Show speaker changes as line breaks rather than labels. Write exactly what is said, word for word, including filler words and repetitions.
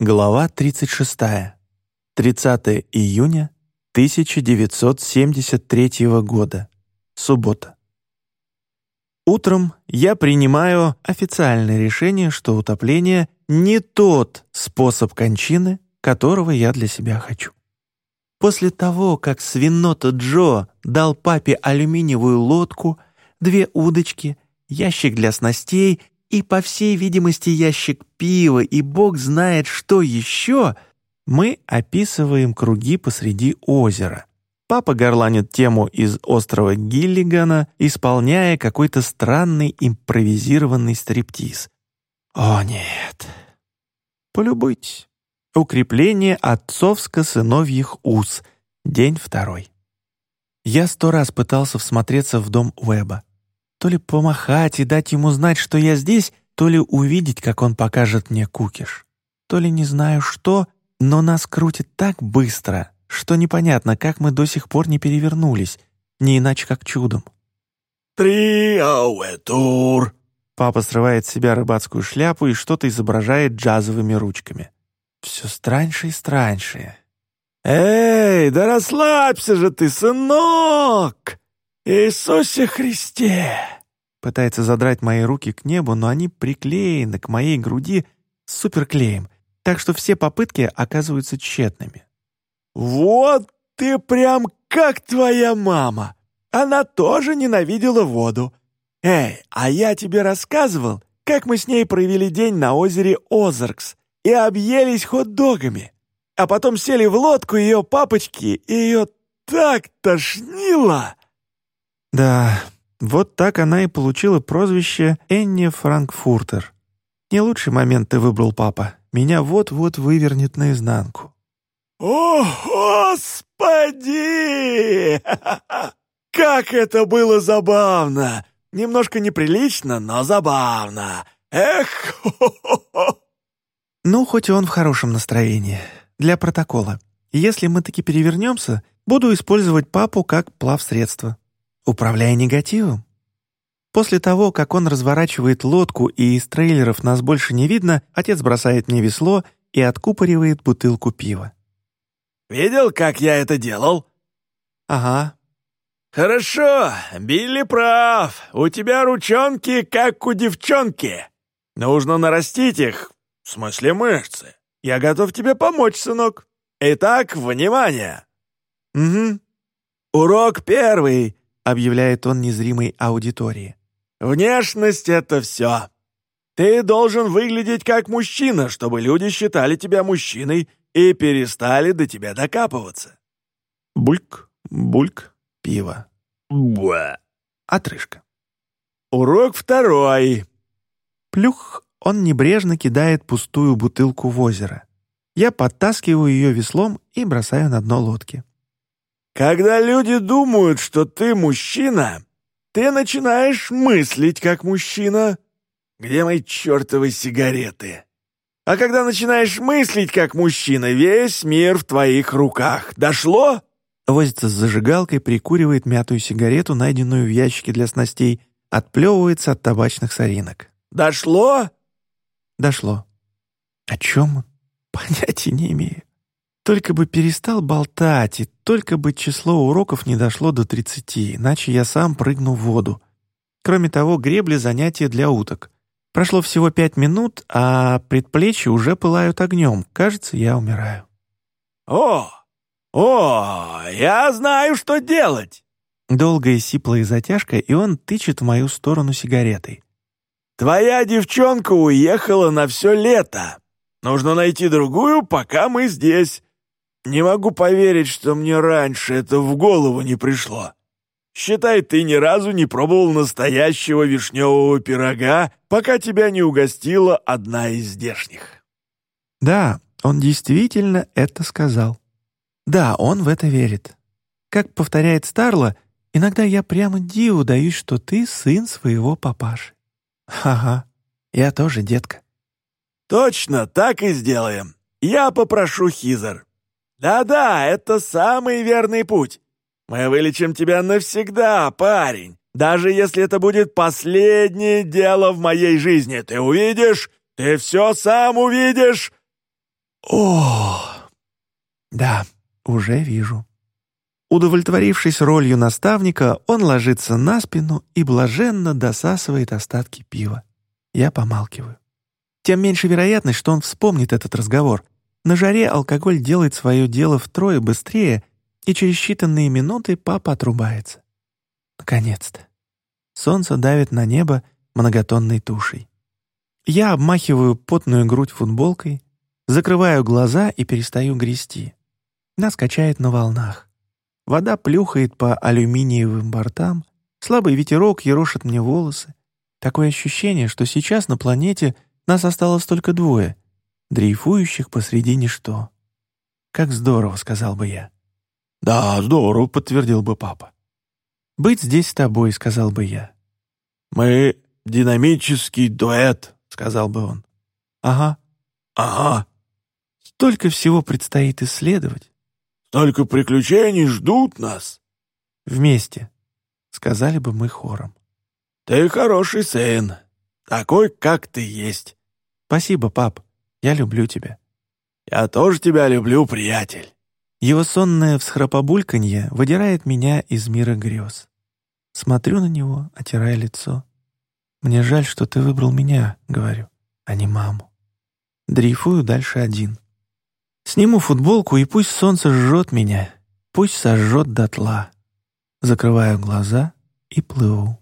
Глава тридцать шестая. тридцатое июня тысяча девятьсот семьдесят третьего года. Суббота. Утром я принимаю официальное решение, что утопление не тот способ кончины, которого я для себя хочу. После того, как свинота Джо дал папе алюминиевую лодку, две удочки, ящик для снастей и, по всей видимости, ящик пива и бог знает что еще, мы описываем круги посреди озера. Папа горланит тему из острова Гиллигана, исполняя какой-то странный импровизированный стриптиз. О нет! Полюбуйтесь. Укрепление отцовско-сыновьих уз. День второй. Я сто раз пытался всмотреться в дом Уэба. То ли помахать и дать ему знать, что я здесь, то ли увидеть, как он покажет мне кукиш. То ли не знаю что, но нас крутит так быстро, что непонятно, как мы до сих пор не перевернулись, не иначе как чудом.
«Триауэтур!»
Папа срывает с себя рыбацкую шляпу и что-то изображает джазовыми ручками. Все страньше и страньше.
«Эй, да расслабься же ты, сынок! Иисусе Христе!»
Пытается задрать мои руки к небу, но они приклеены к моей груди суперклеем, так что все попытки оказываются тщетными.
«Вот ты прям как твоя мама! Она тоже ненавидела воду. Эй, а я тебе рассказывал, как мы с ней провели день на озере Озаркс и объелись хот-догами, а потом сели в лодку ее папочки, и ее так тошнило!»
Да, вот так она и получила прозвище Энни Франкфуртер. Не лучший момент ты выбрал, папа. Меня вот-вот вывернет наизнанку.
«О, Господи! Как это было забавно! Немножко неприлично, но забавно! Эх!»
Ну, хоть и он в хорошем настроении. Для протокола. Если мы таки перевернемся, буду использовать папу как плавсредство. Управляя негативом. После того, как он разворачивает лодку и из трейлеров нас больше не видно, отец бросает мне весло и откупоривает бутылку пива.
«Видел, как я это делал?»
«Ага».
«Хорошо, Билли прав. У тебя ручонки, как у девчонки. Нужно нарастить их, в смысле мышцы. Я готов тебе помочь, сынок. Итак, внимание!»
«Угу».
«Урок первый»,
— объявляет он незримой аудитории.
«Внешность — это все. Ты должен выглядеть как мужчина, чтобы люди считали тебя мужчиной и перестали до тебя докапываться».
Бульк, бульк, пиво.
Буа.
Отрыжка.
«Урок второй».
Плюх, он небрежно кидает пустую бутылку в озеро. Я подтаскиваю ее веслом и бросаю на дно лодки.
«Когда люди думают, что ты мужчина, ты начинаешь мыслить как мужчина. Где мои чертовы сигареты? А когда начинаешь мыслить как мужчина, весь мир в твоих руках. Дошло?»
Возится с зажигалкой, прикуривает мятую сигарету, найденную в ящике для снастей, отплевывается от табачных соринок.
«Дошло?»
Дошло. О чем он? Понятия не имею. Только бы перестал болтать, и только бы число уроков не дошло до тридцати, иначе я сам прыгну в воду. Кроме того, гребли — занятие для уток. Прошло всего пять минут, а предплечья уже пылают огнем. Кажется, я умираю.
«О, о, я знаю, что делать!»
Долгая сиплая затяжка, и он тычет в мою сторону сигаретой.
«Твоя девчонка уехала на все лето. Нужно найти другую, пока мы здесь. Не могу поверить, что мне раньше это в голову не пришло. Считай, ты ни разу не пробовал настоящего вишневого пирога, пока тебя не угостила одна из здешних».
Да, он действительно это сказал. Да, он в это верит. Как повторяет Старло, иногда я прямо диву даюсь, что ты сын своего папаши. Ага, я тоже, детка.
«Точно, так и сделаем. Я попрошу Хизер. Да-да, это самый верный путь. Мы вылечим тебя навсегда, парень. Даже если это будет последнее дело в моей жизни. Ты увидишь, ты все сам увидишь».
О, да, уже вижу. Удовлетворившись ролью наставника, он ложится на спину и блаженно досасывает остатки пива. Я помалкиваю. Тем меньше вероятность, что он вспомнит этот разговор. На жаре алкоголь делает свое дело втрое быстрее, и через считанные минуты папа отрубается. Наконец-то. Солнце давит на небо многотонной тушей. Я обмахиваю потную грудь футболкой, закрываю глаза и перестаю грести. Нас качает на волнах. Вода плюхает по алюминиевым бортам, слабый ветерок ерошит мне волосы. Такое ощущение, что сейчас на планете нас осталось только двое, дрейфующих посреди ничто. «Как здорово», — сказал бы я.
«Да, здорово», — подтвердил бы папа.
«Быть здесь с тобой», — сказал бы я.
«Мы динамический дуэт», — сказал бы он.
«Ага».
«Ага».
«Столько всего предстоит исследовать».
«Столько приключений ждут нас».
«Вместе», — сказали бы мы хором.
«Ты хороший сын, такой, как ты есть».
«Спасибо, пап, я люблю тебя».
«Я тоже тебя люблю, приятель».
Его сонное всхрапобульканье выдирает меня из мира грез. Смотрю на него, отирая лицо. «Мне жаль, что ты выбрал меня», — говорю, — «а не маму». Дрейфую дальше один. Сниму футболку, и пусть солнце жжет меня, пусть сожжет дотла. Закрываю глаза и плыву.